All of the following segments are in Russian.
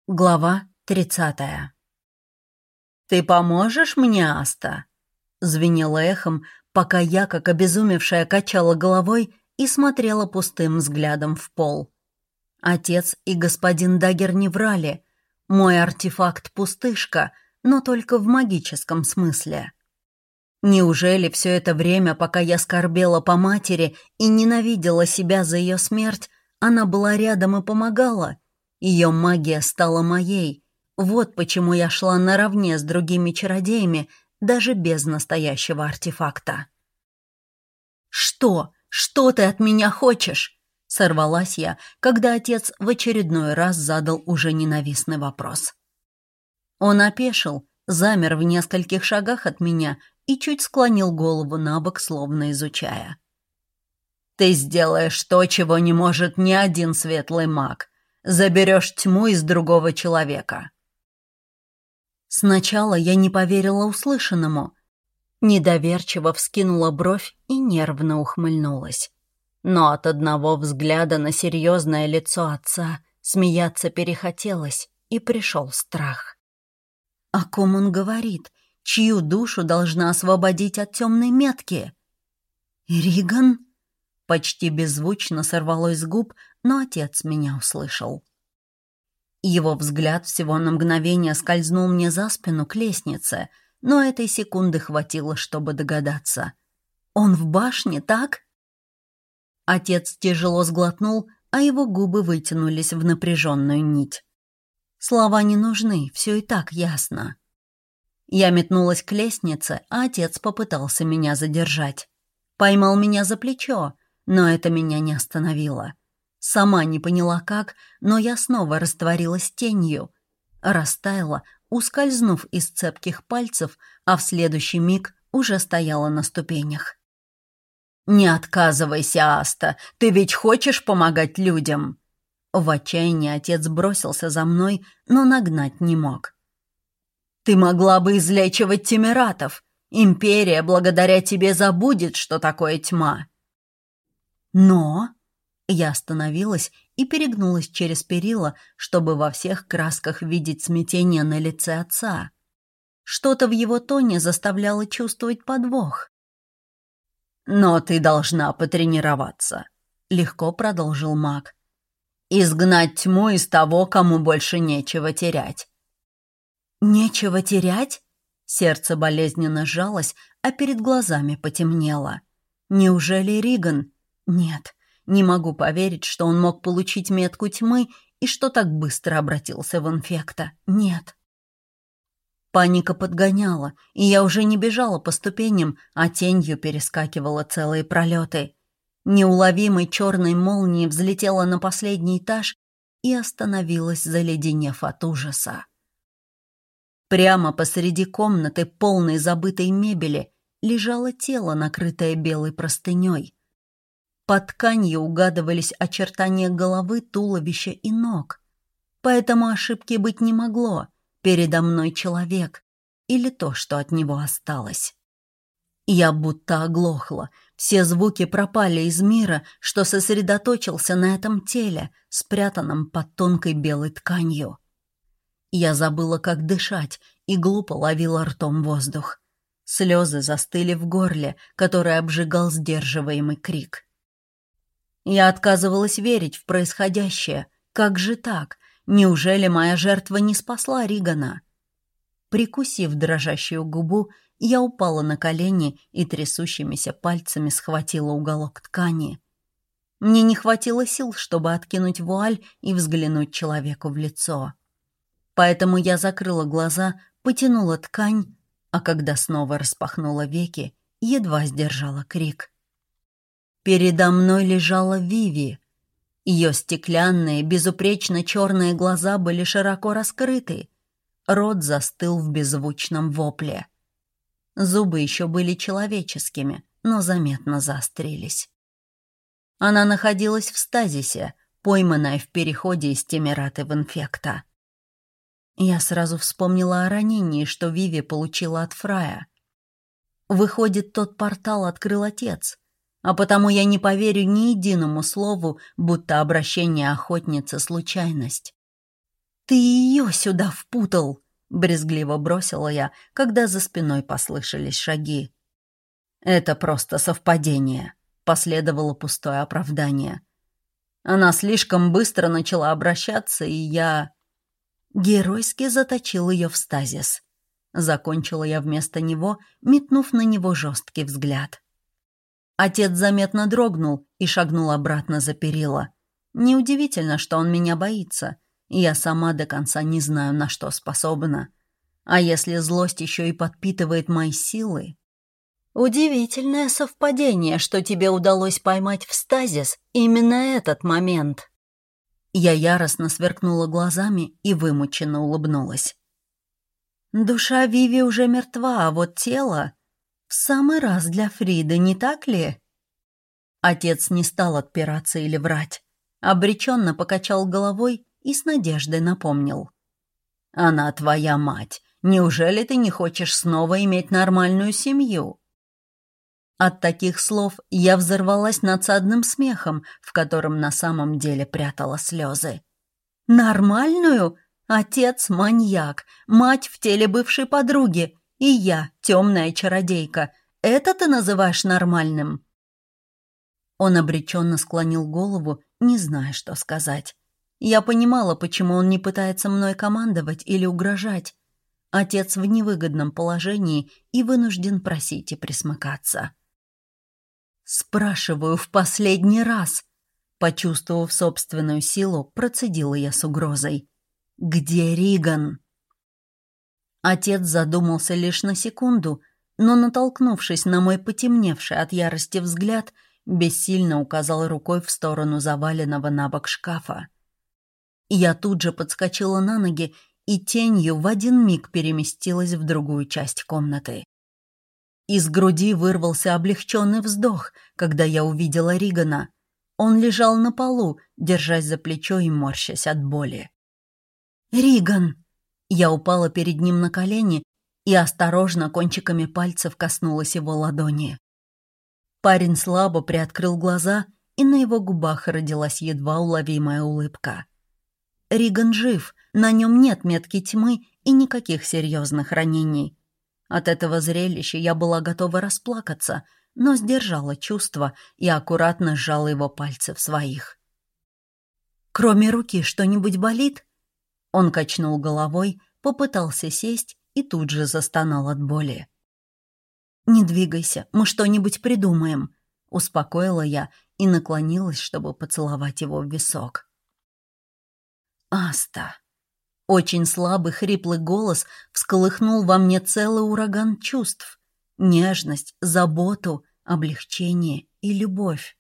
Глава 30. «Ты поможешь мне, Аста?» — звенело эхом, пока я, как обезумевшая, качала головой и смотрела пустым взглядом в пол. Отец и господин Даггер не врали. Мой артефакт — пустышка, но только в магическом смысле. Неужели все это время, пока я скорбела по матери и ненавидела себя за ее смерть, она была рядом и помогала? Ее магия стала моей. Вот почему я шла наравне с другими чародеями, даже без настоящего артефакта. «Что? Что ты от меня хочешь?» — сорвалась я, когда отец в очередной раз задал уже ненавистный вопрос. Он опешил, замер в нескольких шагах от меня и чуть склонил голову на бок, словно изучая. «Ты сделаешь то, чего не может ни один светлый маг. Заберешь тьму из другого человека». Сначала я не поверила услышанному. Недоверчиво вскинула бровь и нервно ухмыльнулась. Но от одного взгляда на серьезное лицо отца смеяться перехотелось, и пришел страх. О ком он говорит? Чью душу должна освободить от темной метки? «Риган?» Почти беззвучно сорвалось с губ, но отец меня услышал. Его взгляд всего на мгновение скользнул мне за спину к лестнице, но этой секунды хватило, чтобы догадаться. «Он в башне, так?» Отец тяжело сглотнул, а его губы вытянулись в напряженную нить. Слова не нужны, все и так ясно. Я метнулась к лестнице, а отец попытался меня задержать. Поймал меня за плечо, но это меня не остановило. Сама не поняла как, но я снова растворилась тенью. Растаяла, ускользнув из цепких пальцев, а в следующий миг уже стояла на ступенях. «Не отказывайся, Аста, ты ведь хочешь помогать людям?» В отчаянии отец бросился за мной, но нагнать не мог. «Ты могла бы излечивать тимератов. Империя благодаря тебе забудет, что такое тьма». «Но...» Я остановилась и перегнулась через перила, чтобы во всех красках видеть смятение на лице отца. Что-то в его тоне заставляло чувствовать подвох. «Но ты должна потренироваться», — легко продолжил маг. «Изгнать тьму из того, кому больше нечего терять». «Нечего терять?» Сердце болезненно сжалось, а перед глазами потемнело. «Неужели Риган? Нет». Не могу поверить, что он мог получить метку тьмы и что так быстро обратился в инфекта. Нет. Паника подгоняла, и я уже не бежала по ступеням, а тенью перескакивала целые пролеты. Неуловимой черной молнией взлетела на последний этаж и остановилась, заледенев от ужаса. Прямо посреди комнаты, полной забытой мебели, лежало тело, накрытое белой простыней. Под тканью угадывались очертания головы, туловища и ног. Поэтому ошибки быть не могло. Передо мной человек. Или то, что от него осталось. Я будто оглохла. Все звуки пропали из мира, что сосредоточился на этом теле, спрятанном под тонкой белой тканью. Я забыла, как дышать, и глупо ловила ртом воздух. Слезы застыли в горле, которое обжигал сдерживаемый крик. Я отказывалась верить в происходящее. Как же так? Неужели моя жертва не спасла Ригана? Прикусив дрожащую губу, я упала на колени и трясущимися пальцами схватила уголок ткани. Мне не хватило сил, чтобы откинуть вуаль и взглянуть человеку в лицо. Поэтому я закрыла глаза, потянула ткань, а когда снова распахнула веки, едва сдержала крик. Передо мной лежала Виви. Ее стеклянные, безупречно черные глаза были широко раскрыты. Рот застыл в беззвучном вопле. Зубы еще были человеческими, но заметно заострились. Она находилась в стазисе, пойманная в переходе из тимераты в инфекта. Я сразу вспомнила о ранении, что Виви получила от Фрая. Выходит, тот портал открыл отец. А потому я не поверю ни единому слову, будто обращение охотницы — случайность. «Ты ее сюда впутал!» — брезгливо бросила я, когда за спиной послышались шаги. «Это просто совпадение», — последовало пустое оправдание. Она слишком быстро начала обращаться, и я геройски заточил ее в стазис. Закончила я вместо него, метнув на него жесткий взгляд. Отец заметно дрогнул и шагнул обратно за перила. Неудивительно, что он меня боится. Я сама до конца не знаю, на что способна. А если злость еще и подпитывает мои силы? Удивительное совпадение, что тебе удалось поймать в стазис именно этот момент. Я яростно сверкнула глазами и вымученно улыбнулась. Душа Виви уже мертва, а вот тело в самый раз для Фриды, не так ли? Отец не стал отпираться или врать. Обреченно покачал головой и с надеждой напомнил. «Она твоя мать. Неужели ты не хочешь снова иметь нормальную семью?» От таких слов я взорвалась надсадным смехом, в котором на самом деле прятала слезы. «Нормальную? Отец — маньяк, мать в теле бывшей подруги, и я — темная чародейка. Это ты называешь нормальным?» Он обреченно склонил голову, не зная, что сказать. Я понимала, почему он не пытается мной командовать или угрожать. Отец в невыгодном положении и вынужден просить и присмыкаться. «Спрашиваю в последний раз», — почувствовав собственную силу, процедила я с угрозой. «Где Риган?» Отец задумался лишь на секунду, но, натолкнувшись на мой потемневший от ярости взгляд, бессильно указал рукой в сторону заваленного на бок шкафа. Я тут же подскочила на ноги и тенью в один миг переместилась в другую часть комнаты. Из груди вырвался облегченный вздох, когда я увидела Ригана. Он лежал на полу, держась за плечо и морщась от боли. «Риган!» Я упала перед ним на колени и осторожно кончиками пальцев коснулась его ладони. Парень слабо приоткрыл глаза, и на его губах родилась едва уловимая улыбка. Риган жив, на нем нет метки тьмы и никаких серьезных ранений. От этого зрелища я была готова расплакаться, но сдержала чувства и аккуратно сжала его пальцы в своих. «Кроме руки что-нибудь болит?» Он качнул головой, попытался сесть и тут же застонал от боли. «Не двигайся, мы что-нибудь придумаем», — успокоила я и наклонилась, чтобы поцеловать его в висок. «Аста». Очень слабый хриплый голос всколыхнул во мне целый ураган чувств. Нежность, заботу, облегчение и любовь.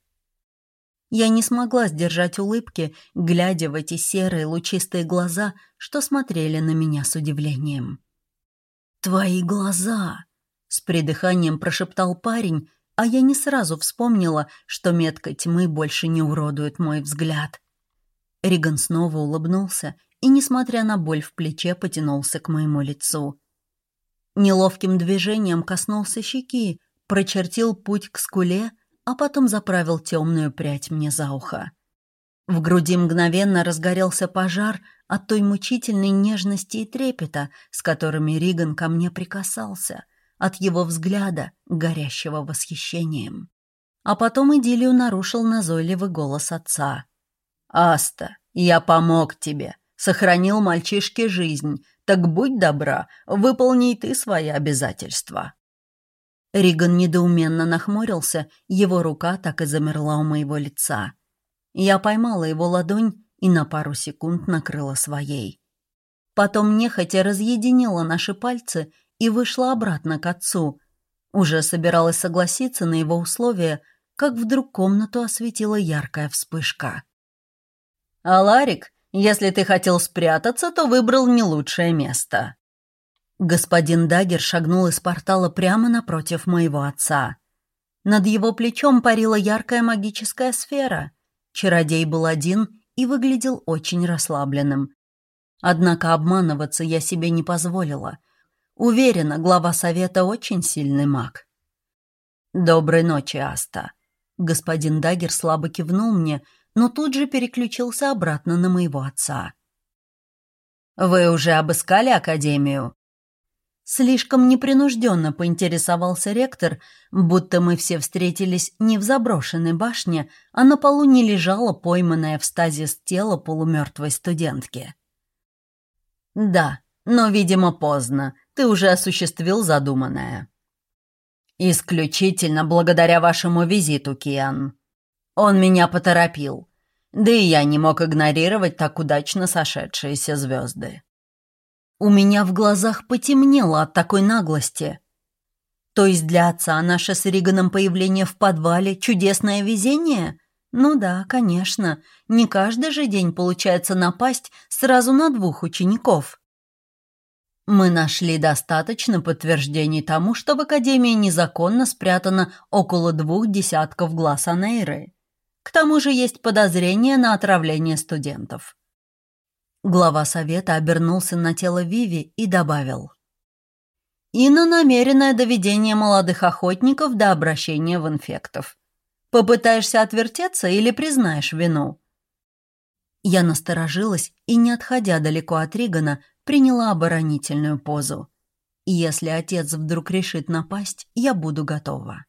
Я не смогла сдержать улыбки, глядя в эти серые лучистые глаза, что смотрели на меня с удивлением. «Твои глаза!» — с придыханием прошептал парень, а я не сразу вспомнила, что метка тьмы больше не уродует мой взгляд. Риган снова улыбнулся и, несмотря на боль в плече, потянулся к моему лицу. Неловким движением коснулся щеки, прочертил путь к скуле, а потом заправил темную прядь мне за ухо. В груди мгновенно разгорелся пожар от той мучительной нежности и трепета, с которыми Риган ко мне прикасался, от его взгляда, горящего восхищением. А потом идиллию нарушил назойливый голос отца. «Аста, я помог тебе. Сохранил мальчишке жизнь, так будь добра, выполни и ты свои обязательства». Риган недоуменно нахмурился, его рука так и замерла у моего лица. Я поймала его ладонь и на пару секунд накрыла своей. Потом нехотя разъединила наши пальцы и вышла обратно к отцу. Уже собиралась согласиться на его условия, как вдруг комнату осветила яркая вспышка. «Аларик, если ты хотел спрятаться, то выбрал не лучшее место». Господин Даггер шагнул из портала прямо напротив моего отца. Над его плечом парила яркая магическая сфера. Чародей был один и выглядел очень расслабленным. Однако обманываться я себе не позволила. Уверена, глава совета очень сильный маг. «Доброй ночи, Аста». Господин Даггер слабо кивнул мне, но тут же переключился обратно на моего отца. Вы уже обыскали академию?» Слишком непринужденно поинтересовался ректор, будто мы все встретились не в заброшенной башне, а на полу не лежало пойманное в стазис тело полумертвой студентки. «Да, но, видимо, поздно. Ты уже осуществил задуманное». «Исключительно благодаря вашему визиту, Киан. Он меня поторопил. Да и я не мог игнорировать так удачно сошедшиеся звезды». У меня в глазах потемнело от такой наглости. То есть для отца наше с Риганом появление в подвале — чудесное везение? Ну да, конечно, не каждый же день получается напасть сразу на 2 учеников. Мы нашли достаточно подтверждений тому, что в Академии незаконно спрятано около 2 десятков глаз Анейры. К тому же есть подозрение на отравление студентов. Глава совета обернулся на тело Виви и добавил: «И на намеренное доведение молодых охотников до обращения в инфектов. Попытаешься отвертеться или признаешь вину?» Я насторожилась и, не отходя далеко от Ригана, приняла оборонительную позу. Если отец вдруг решит напасть, я буду готова.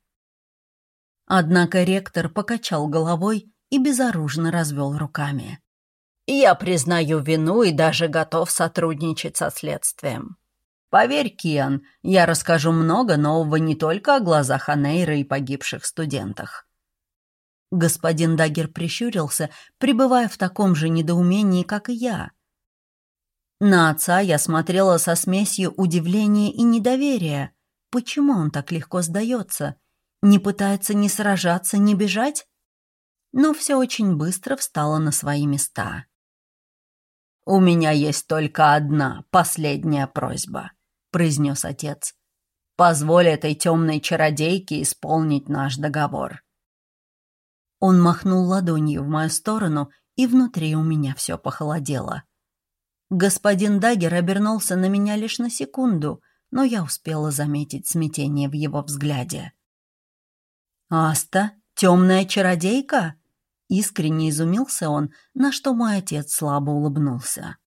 Однако ректор покачал головой и безоружно развел руками. «Я признаю вину и даже готов сотрудничать со следствием. Поверь, Киан, я расскажу много нового не только о глазах Анейры и погибших студентах». Господин Даггер прищурился, пребывая в таком же недоумении, как и я. На отца я смотрела со смесью удивления и недоверия. Почему он так легко сдается? Не пытается ни сражаться, ни бежать? Но все очень быстро встало на свои места. «У меня есть только одна, последняя просьба», — произнес отец. «Позволь этой темной чародейке исполнить наш договор». Он махнул ладонью в мою сторону, и внутри у меня все похолодело. Господин Даггер обернулся на меня лишь на секунду, но я успела заметить смятение в его взгляде. «Аста? Темная чародейка?» Искренне изумился он, на что мой отец слабо улыбнулся.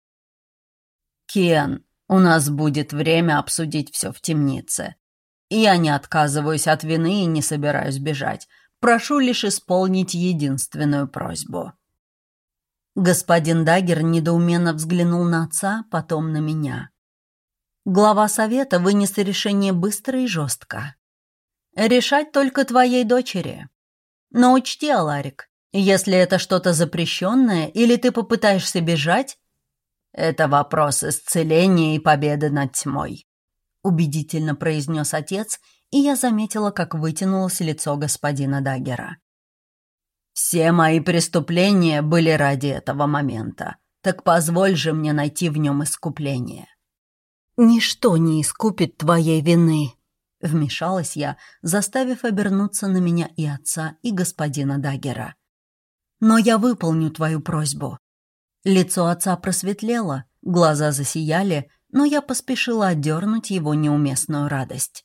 «Кен, у нас будет время обсудить все в темнице. Я не отказываюсь от вины и не собираюсь бежать. Прошу лишь исполнить единственную просьбу». Господин Даггер недоуменно взглянул на отца, потом на меня. Глава совета вынес решение быстро и жестко. «Решать только твоей дочери. Но учти, Аларик, если это что-то запрещенное или ты попытаешься бежать, это вопрос исцеления и победы над тьмой», — убедительно произнес отец, и я заметила, как вытянулось лицо господина Даггера. «Все мои преступления были ради этого момента, так позволь же мне найти в нем искупление». «Ничто не искупит твоей вины», — вмешалась я, заставив обернуться на меня и отца, и господина Даггера. «Но я выполню твою просьбу». Лицо отца просветлело, глаза засияли, но я поспешила отдернуть его неуместную радость.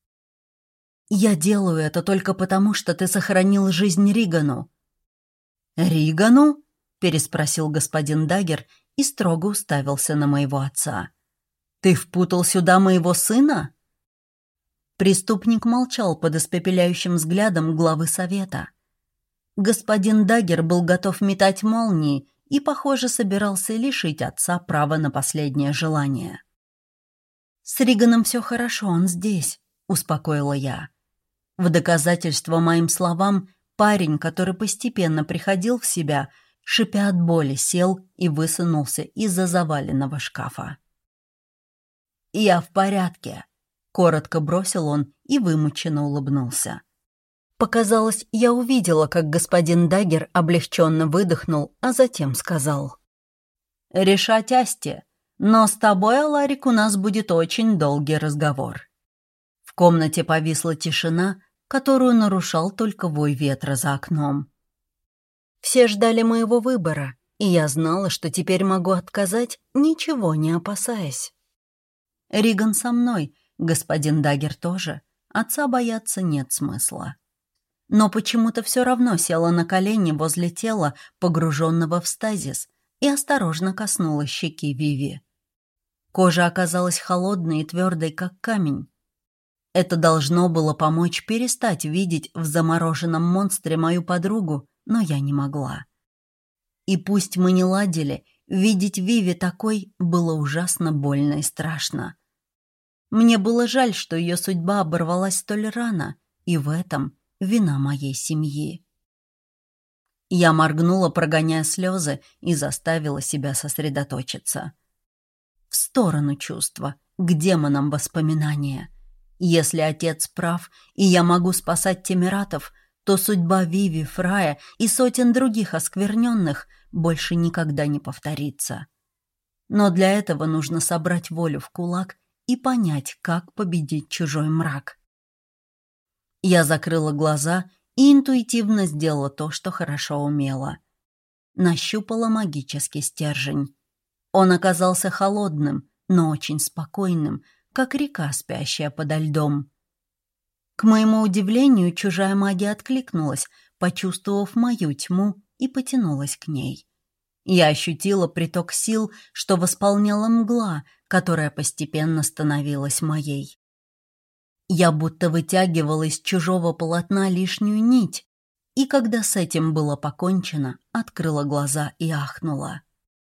«Я делаю это только потому, что ты сохранил жизнь Ригану». «Ригану?» — переспросил господин Даггер и строго уставился на моего отца. «Ты впутал сюда моего сына?» Преступник молчал под испепеляющим взглядом главы совета. Господин Даггер был готов метать молнии и, похоже, собирался лишить отца права на последнее желание. «С Риганом все хорошо, он здесь», — успокоила я. В доказательство моим словам, парень, который постепенно приходил в себя, шипя от боли, сел и высунулся из-за заваленного шкафа. «Я в порядке», — коротко бросил он и вымученно улыбнулся. Показалось, я увидела, как господин Даггер облегченно выдохнул, а затем сказал: «Решать Асти, но с тобой, Аларик, у нас будет очень долгий разговор». В комнате повисла тишина, которую нарушал только вой ветра за окном. Все ждали моего выбора, и я знала, что теперь могу отказать, ничего не опасаясь. Риган со мной, господин Даггер тоже, отца бояться нет смысла. Но почему-то все равно села на колени возле тела, погруженного в стазис, и осторожно коснулась щеки Виви. Кожа оказалась холодной и твердой, как камень. Это должно было помочь перестать видеть в замороженном монстре мою подругу, но я не могла. И пусть мы не ладили, видеть Виви такой было ужасно больно и страшно. Мне было жаль, что ее судьба оборвалась столь рано, и в этом вина моей семьи. Я моргнула, прогоняя слезы, и заставила себя сосредоточиться. В сторону чувства, к демонам воспоминания. Если отец прав, и я могу спасать Темератов, то судьба Виви, Фрая и сотен других оскверненных больше никогда не повторится. Но для этого нужно собрать волю в кулак и понять, как победить чужой мрак. Я закрыла глаза и интуитивно сделала то, что хорошо умела. Нащупала магический стержень. Он оказался холодным, но очень спокойным, как река, спящая подо льдом. К моему удивлению, чужая магия откликнулась, почувствовав мою тьму, и потянулась к ней. Я ощутила приток сил, что восполняла мгла, которая постепенно становилась моей. Я будто вытягивала из чужого полотна лишнюю нить, и когда с этим было покончено, открыла глаза и ахнула.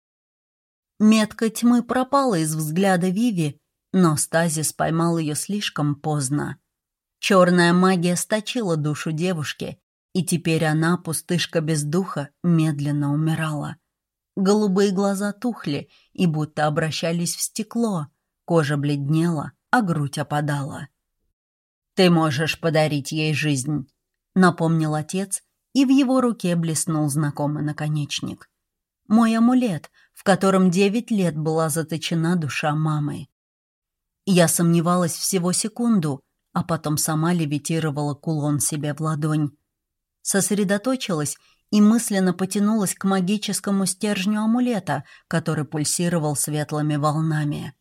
Метка тьмы пропала из взгляда Виви, но стазис поймал ее слишком поздно. Черная магия сточила душу девушки, и теперь она, пустышка без духа, медленно умирала. Голубые глаза тухли и будто обращались в стекло, кожа бледнела, а грудь опадала. «Ты можешь подарить ей жизнь», — напомнил отец, и в его руке блеснул знакомый наконечник. Мой амулет, в котором 9 лет была заточена душа мамы. Я сомневалась всего секунду, а потом сама левитировала кулон себе в ладонь. Сосредоточилась и мысленно потянулась к магическому стержню амулета, который пульсировал светлыми волнами.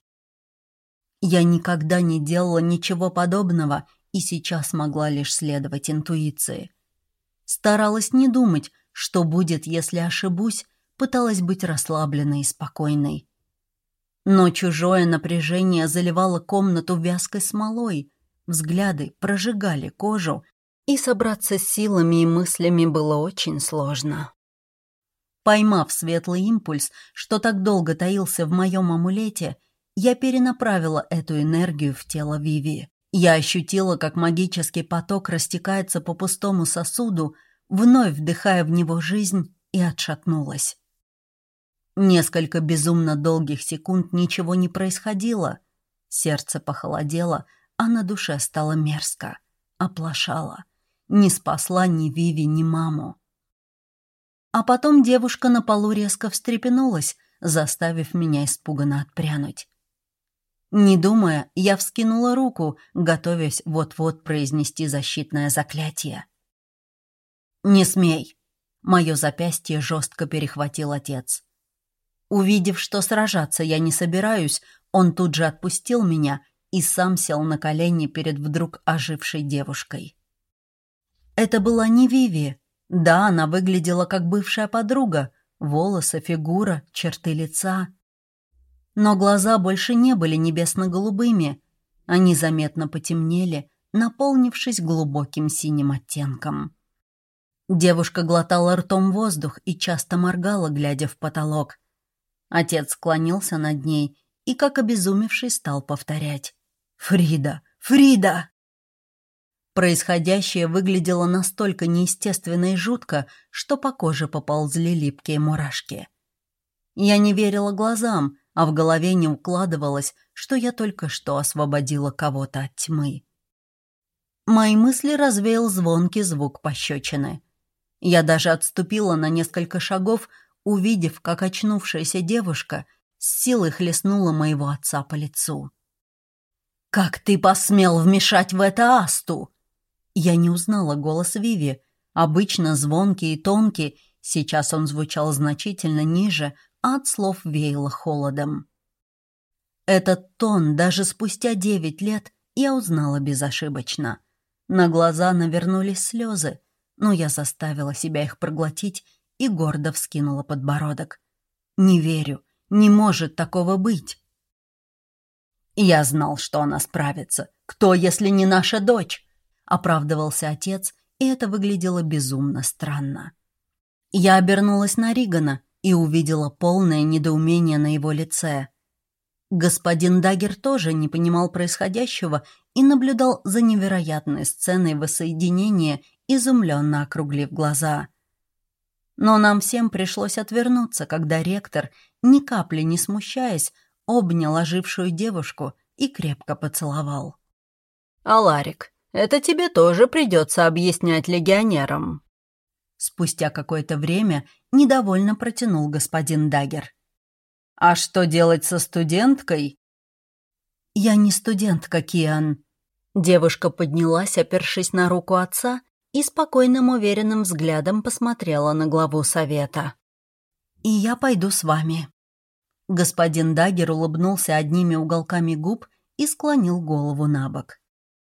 Я никогда не делала ничего подобного и сейчас могла лишь следовать интуиции. Старалась не думать, что будет, если ошибусь, пыталась быть расслабленной и спокойной. Но чужое напряжение заливало комнату вязкой смолой, взгляды прожигали кожу, и собраться с силами и мыслями было очень сложно. Поймав светлый импульс, что так долго таился в моем амулете, я перенаправила эту энергию в тело Виви. Я ощутила, как магический поток растекается по пустому сосуду, вновь вдыхая в него жизнь, и отшатнулась. Несколько безумно долгих секунд ничего не происходило. Сердце похолодело, а на душе стало мерзко. Оплошала. Не спасла ни Виви, ни маму. А потом девушка на полу резко встрепенулась, заставив меня испуганно отпрянуть. Не думая, я вскинула руку, готовясь вот-вот произнести защитное заклятие. «Не смей!» — мое запястье жестко перехватил отец. Увидев, что сражаться я не собираюсь, он тут же отпустил меня и сам сел на колени перед вдруг ожившей девушкой. Это была не Виви. Да, она выглядела как бывшая подруга. Волосы, фигура, черты лица. Но глаза больше не были небесно-голубыми. Они заметно потемнели, наполнившись глубоким синим оттенком. Девушка глотала ртом воздух и часто моргала, глядя в потолок. Отец склонился над ней и, как обезумевший, стал повторять: «Фрида! Фрида!» Происходящее выглядело настолько неестественно и жутко, что по коже поползли липкие мурашки. Я не верила глазам, а в голове не укладывалось, что я только что освободила кого-то от тьмы. Мои мысли развеял звонкий звук пощечины. Я даже отступила на несколько шагов, увидев, как очнувшаяся девушка с силой хлестнула моего отца по лицу. «Как ты посмел вмешать в это Асту?» Я не узнала голос Виви. Обычно звонкий и тонкий, сейчас он звучал значительно ниже, а от слов веяло холодом. Этот тон даже спустя 9 лет я узнала безошибочно. На глаза навернулись слезы, но я заставила себя их проглотить и гордо вскинула подбородок. «Не верю, не может такого быть!» «Я знал, что она справится. Кто, если не наша дочь?» — оправдывался отец, и это выглядело безумно странно. Я обернулась на Ригана и увидела полное недоумение на его лице. Господин Даггер тоже не понимал происходящего и наблюдал за невероятной сценой воссоединения, изумленно округлив глаза. Но нам всем пришлось отвернуться, когда ректор, ни капли не смущаясь, обнял ожившую девушку и крепко поцеловал. «Аларик, это тебе тоже придется объяснять легионерам». Спустя какое-то время недовольно протянул господин Даггер. «А что делать со студенткой?» «Я не студентка, Киан». Девушка поднялась, опершись на руку отца, и спокойным, уверенным взглядом посмотрела на главу совета. «И я пойду с вами». Господин Даггер улыбнулся одними уголками губ и склонил голову на бок.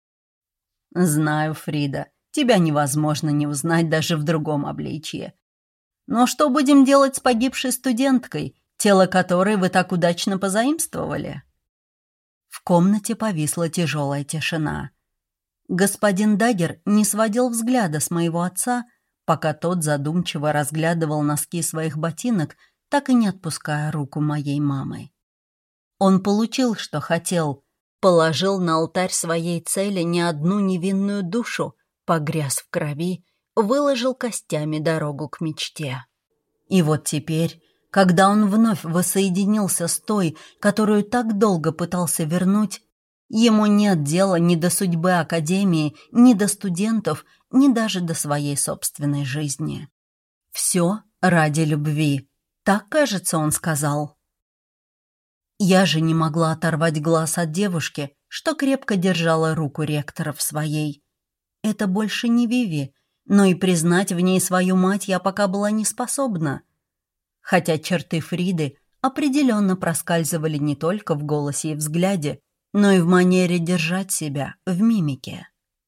«Знаю, Фрида, тебя невозможно не узнать даже в другом обличье. Но что будем делать с погибшей студенткой, тело которой вы так удачно позаимствовали?» В комнате повисла тяжелая тишина. Господин Даггер не сводил взгляда с моего отца, пока тот задумчиво разглядывал носки своих ботинок, так и не отпуская руку моей мамы. Он получил, что хотел, положил на алтарь своей цели не одну невинную душу, погряз в крови, выложил костями дорогу к мечте. И вот теперь, когда он вновь воссоединился с той, которую так долго пытался вернуть, ему нет дела ни до судьбы Академии, ни до студентов, ни даже до своей собственной жизни. Все ради любви. Так, кажется, он сказал. Я же не могла оторвать глаз от девушки, что крепко держала руку ректора в своей. Это больше не Виви, но и признать в ней свою мать я пока была не способна. Хотя черты Фриды определенно проскальзывали не только в голосе и взгляде, но и в манере держать себя, в мимике.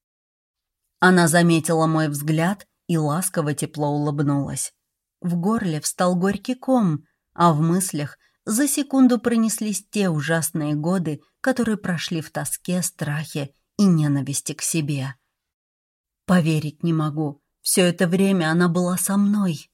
Она заметила мой взгляд и ласково тепло улыбнулась. В горле встал горький ком, а в мыслях за секунду пронеслись те ужасные годы, которые прошли в тоске, страхе и ненависти к себе. Поверить не могу, все это время она была со мной.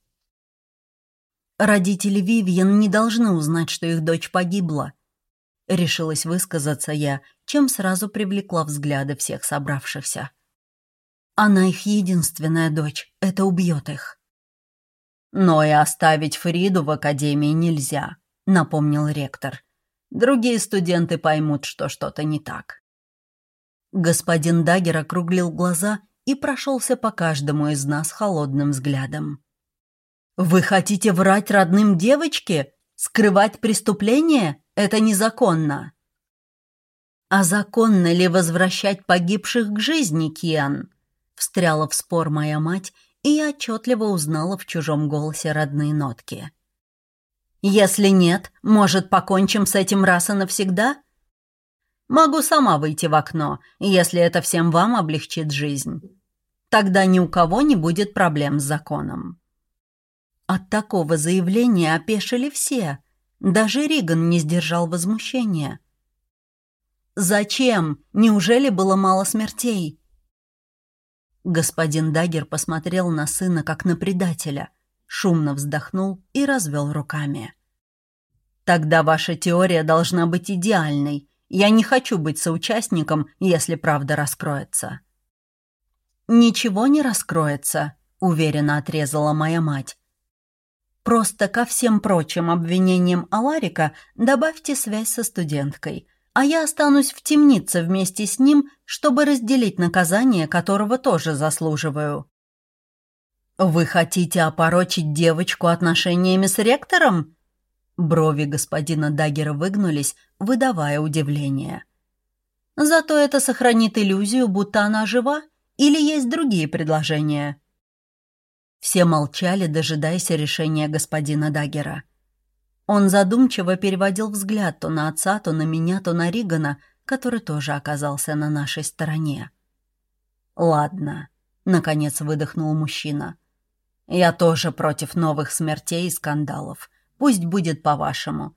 Родители Вивьен не должны узнать, что их дочь погибла. Решилась высказаться я, чем сразу привлекла взгляды всех собравшихся. Она их единственная дочь, это убьет их. «Но и оставить Фриду в академии нельзя», — напомнил ректор. «Другие студенты поймут, что что-то не так». Господин Даггер округлил глаза и прошелся по каждому из нас холодным взглядом. «Вы хотите врать родным девочке? Скрывать преступление? Это незаконно». «А законно ли возвращать погибших к жизни, Киан?» Встряла в спор моя мать, и я отчетливо узнала в чужом голосе родные нотки. «Если нет, может, покончим с этим раз и навсегда? Могу сама выйти в окно, если это всем вам облегчит жизнь. Тогда ни у кого не будет проблем с законом». От такого заявления опешили все. Даже Риган не сдержал возмущения. «Зачем? Неужели было мало смертей?» Господин Даггер посмотрел на сына, как на предателя, шумно вздохнул и развел руками. «Тогда ваша теория должна быть идеальной. Я не хочу быть соучастником, если правда раскроется». «Ничего не раскроется», — уверенно отрезала моя мать. «Просто ко всем прочим обвинениям Аларика добавьте связь со студенткой, а я останусь в темнице вместе с ним, чтобы разделить наказание, которого тоже заслуживаю». «Вы хотите опорочить девочку отношениями с ректором?» Брови господина Даггера выгнулись, выдавая удивление. «Зато это сохранит иллюзию, будто она жива, или есть другие предложения?» Все молчали, дожидаясь решения господина Даггера. Он задумчиво переводил взгляд то на отца, то на меня, то на Ригана, который тоже оказался на нашей стороне. «Ладно», — наконец выдохнул мужчина. «Я тоже против новых смертей и скандалов. Пусть будет по-вашему.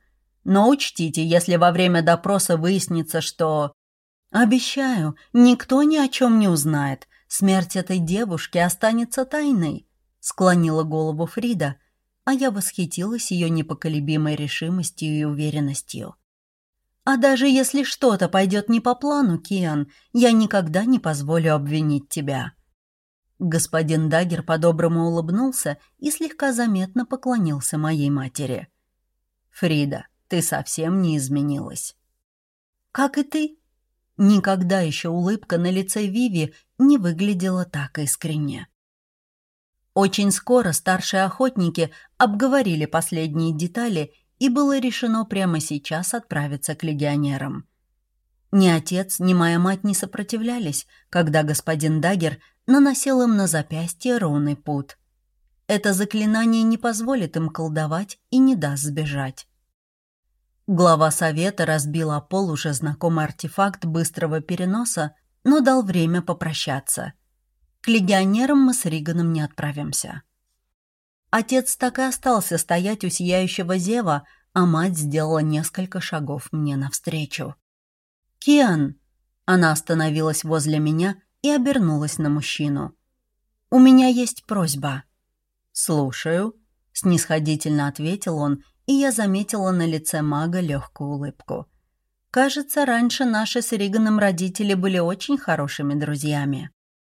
Но учтите, если во время допроса выяснится, что... Обещаю, никто ни о чем не узнает. Смерть этой девушки останется тайной, склонила голову Фрида, а я восхитилась ее непоколебимой решимостью и уверенностью. А даже если что-то пойдет не по плану, Киан, я никогда не позволю обвинить тебя. Господин Даггер по-доброму улыбнулся и слегка заметно поклонился моей матери. «Фрида, ты совсем не изменилась». «Как и ты». Никогда еще улыбка на лице Виви не выглядела так искренне. Очень скоро старшие охотники обговорили последние детали, и было решено прямо сейчас отправиться к легионерам. Ни отец, ни моя мать не сопротивлялись, когда господин Даггер наносил им на запястье руны пут. Это заклинание не позволит им колдовать и не даст сбежать. Глава совета разбил о пол уже знакомый артефакт быстрого переноса, но дал время попрощаться. К легионерам мы с Риганом не отправимся. Отец так и остался стоять у сияющего зева, а мать сделала несколько шагов мне навстречу. «Киан!» Она остановилась возле меня и обернулась на мужчину. «У меня есть просьба». «Слушаю», — снисходительно ответил он, и я заметила на лице мага легкую улыбку. «Кажется, раньше наши с Риганом родители были очень хорошими друзьями».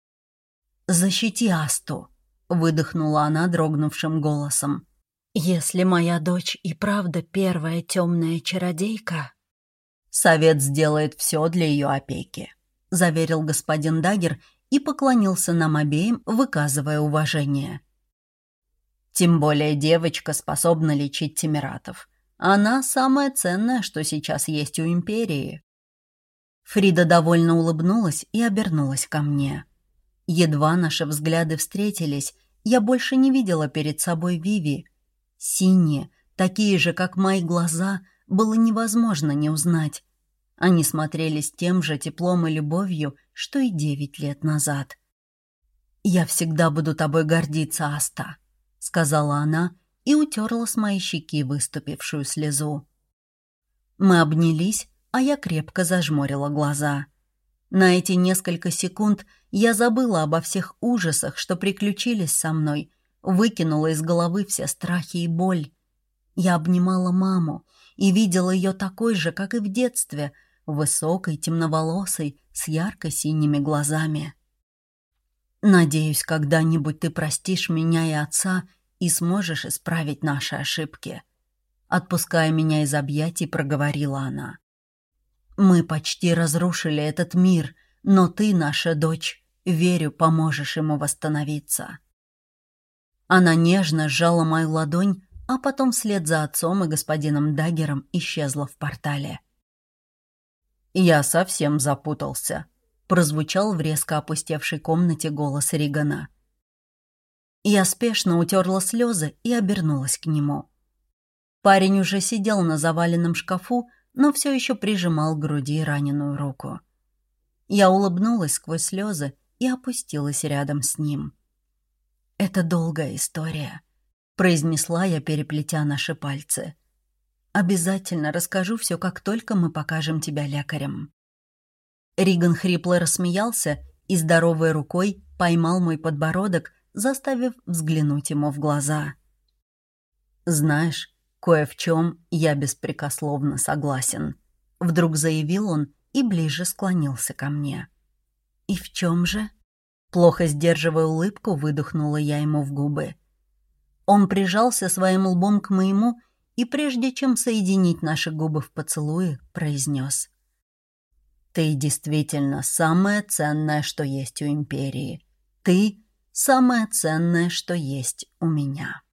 «Защити Асту», — выдохнула она дрогнувшим голосом. «Если моя дочь и правда первая темная чародейка...» «Совет сделает все для ее опеки», — заверил господин Даггер и поклонился нам обеим, выказывая уважение. «Тем более девочка способна лечить темератов. Она самое ценное, что сейчас есть у Империи». Фрида довольно улыбнулась и обернулась ко мне. Едва наши взгляды встретились, я больше не видела перед собой Виви. Синие, такие же, как мои глаза, было невозможно не узнать. Они смотрели с тем же теплом и любовью, что и 9 лет назад. «Я всегда буду тобой гордиться, Аста», — сказала она и утерла с моей щеки выступившую слезу. Мы обнялись, а я крепко зажмурила глаза. На эти несколько секунд я забыла обо всех ужасах, что приключились со мной, выкинула из головы все страхи и боль. Я обнимала маму и видела ее такой же, как и в детстве, высокой, темноволосой, с ярко-синими глазами. «Надеюсь, когда-нибудь ты простишь меня и отца и сможешь исправить наши ошибки», — отпуская меня из объятий, проговорила она. «Мы почти разрушили этот мир, но ты, наша дочь, верю, поможешь ему восстановиться». Она нежно сжала мою ладонь, а потом вслед за отцом и господином Даггером исчезла в портале. «Я совсем запутался», — прозвучал в резко опустевшей комнате голос Ригана. Я спешно утерла слезы и обернулась к нему. Парень уже сидел на заваленном шкафу, но все еще прижимал к груди раненую руку. Я улыбнулась сквозь слезы и опустилась рядом с ним. «Это долгая история», — произнесла я, переплетя наши пальцы. «Обязательно расскажу все, как только мы покажем тебя лекарям». Риган хрипло рассмеялся и здоровой рукой поймал мой подбородок, заставив взглянуть ему в глаза. «Знаешь, кое в чем я беспрекословно согласен», — вдруг заявил он и ближе склонился ко мне. «И в чем же?» Плохо сдерживая улыбку, выдохнула я ему в губы. Он прижался своим лбом к моему и, прежде чем соединить наши губы в поцелуе, произнес: «Ты действительно самое ценное, что есть у Империи. Ты — самое ценное, что есть у меня».